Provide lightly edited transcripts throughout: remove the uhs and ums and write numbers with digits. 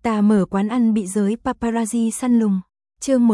Ta mở quán ăn bị giới paparazzi săn lùng. Chương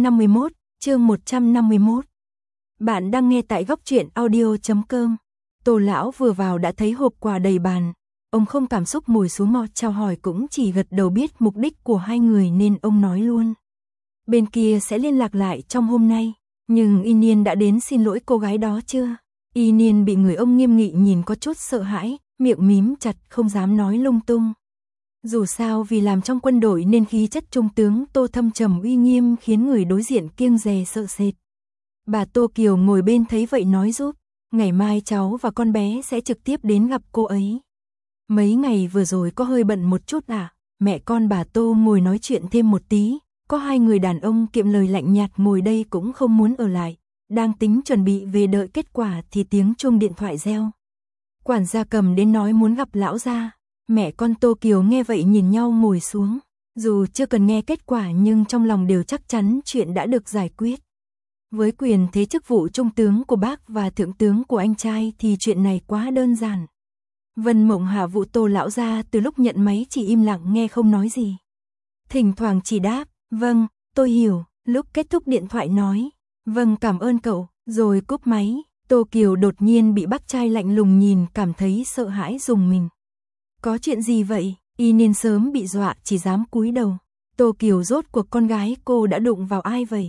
151. Bạn đang nghe tại góc truyện audio.com. Tô lão vừa vào đã thấy hộp quà đầy bàn. Ông không cảm xúc ngồi xuống mò chào hỏi, cũng chỉ gật đầu biết mục đích của hai người nên ông nói luôn. Bên kia sẽ liên lạc lại trong hôm nay. Nhưng Y Niên đã đến xin lỗi cô gái đó chưa? Y Niên bị người ông nghiêm nghị nhìn có chút sợ hãi, miệng mím chặt không dám nói lung tung. Dù sao vì làm trong quân đội nên khí chất trung tướng Tô thâm trầm uy nghiêm khiến người đối diện kiêng dè sợ sệt. Bà Tô Kiều ngồi bên thấy vậy nói giúp, ngày mai cháu và con bé sẽ trực tiếp đến gặp cô ấy. Mấy ngày vừa rồi có hơi bận một chút à? Mẹ con bà Tô ngồi nói chuyện thêm một tí, có hai người đàn ông kiệm lời lạnh nhạt ngồi đây cũng không muốn ở lại. Đang tính chuẩn bị về đợi kết quả thì tiếng chuông điện thoại reo. Quản gia cầm đến nói muốn gặp lão gia. Mẹ con Tô Kiều nghe vậy nhìn nhau ngồi xuống. Dù chưa cần nghe kết quả nhưng trong lòng đều chắc chắn chuyện đã được giải quyết. Với quyền thế chức vụ trung tướng của bác và thượng tướng của anh trai thì chuyện này quá đơn giản. Vân Mộng hạ vụ Tô lão gia từ lúc nhận máy chỉ im lặng nghe không nói gì. Thỉnh thoảng chỉ đáp, vâng, tôi hiểu, lúc kết thúc điện thoại nói, vâng cảm ơn cậu, rồi cúp máy. Tô Kiều đột nhiên bị bác trai lạnh lùng nhìn, cảm thấy sợ hãi rùng mình. Có chuyện gì vậy? Y Niên sớm bị dọa chỉ dám cúi đầu. Tô Kiều rốt cuộc con gái cô đã đụng vào ai vậy?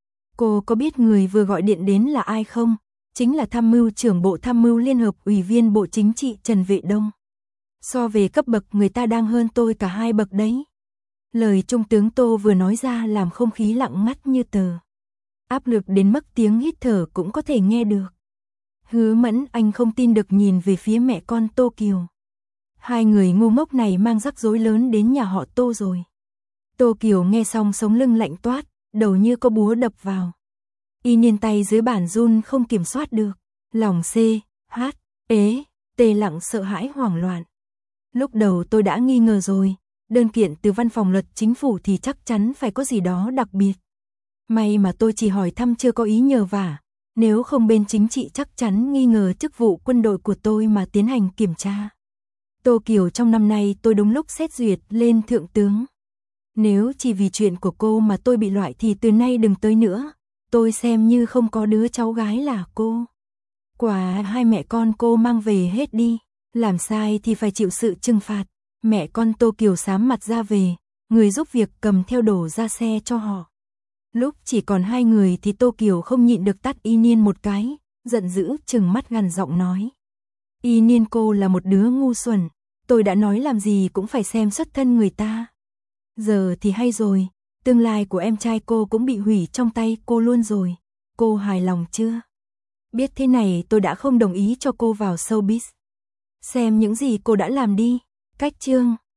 Cô có biết người vừa gọi điện đến là ai không? Chính là tham mưu trưởng Bộ Tham mưu Liên hợp Ủy viên Bộ Chính trị Trần Vệ Đông. So về cấp bậc người ta đang hơn tôi cả hai bậc đấy. Lời trung tướng Tô vừa nói ra làm không khí lặng ngắt như tờ. Áp lực đến mức tiếng hít thở cũng có thể nghe được. Hứa Mẫn anh không tin được nhìn về phía mẹ con Tô Kiều. Hai người ngu ngốc này mang rắc rối lớn đến nhà họ Tô rồi. Tô Kiều nghe xong sống lưng lạnh toát, đầu như có búa đập vào. Y Niên tay dưới bàn run không kiểm soát được, lòng tê lặng sợ hãi hoảng loạn. Lúc đầu tôi đã nghi ngờ rồi, đơn kiện từ văn phòng luật chính phủ thì chắc chắn phải có gì đó đặc biệt. May mà tôi chỉ hỏi thăm chưa có ý nhờ vả, nếu không bên chính trị chắc chắn nghi ngờ chức vụ quân đội của tôi mà tiến hành kiểm tra. Tô Kiều trong năm nay tôi đúng lúc xét duyệt lên thượng tướng. Nếu chỉ vì chuyện của cô mà tôi bị loại thì từ nay đừng tới nữa. Tôi xem như không có đứa cháu gái là cô. Quà hai mẹ con cô mang về hết đi. Làm sai thì phải chịu sự trừng phạt. Mẹ con Tô Kiều xám mặt ra về. Người giúp việc cầm theo đồ ra xe cho họ. Lúc chỉ còn hai người thì Tô Kiều không nhịn được tát Y Niên một cái. Giận dữ trừng mắt gằn giọng nói. Y Niên cô là một đứa ngu xuẩn. Tôi đã nói làm gì cũng phải xem xuất thân người ta. Giờ thì hay rồi, tương lai của em trai cô cũng bị hủy trong tay cô luôn rồi. Cô hài lòng chưa? Biết thế này tôi đã không đồng ý cho cô vào showbiz. Xem những gì cô đã làm đi. Cách chương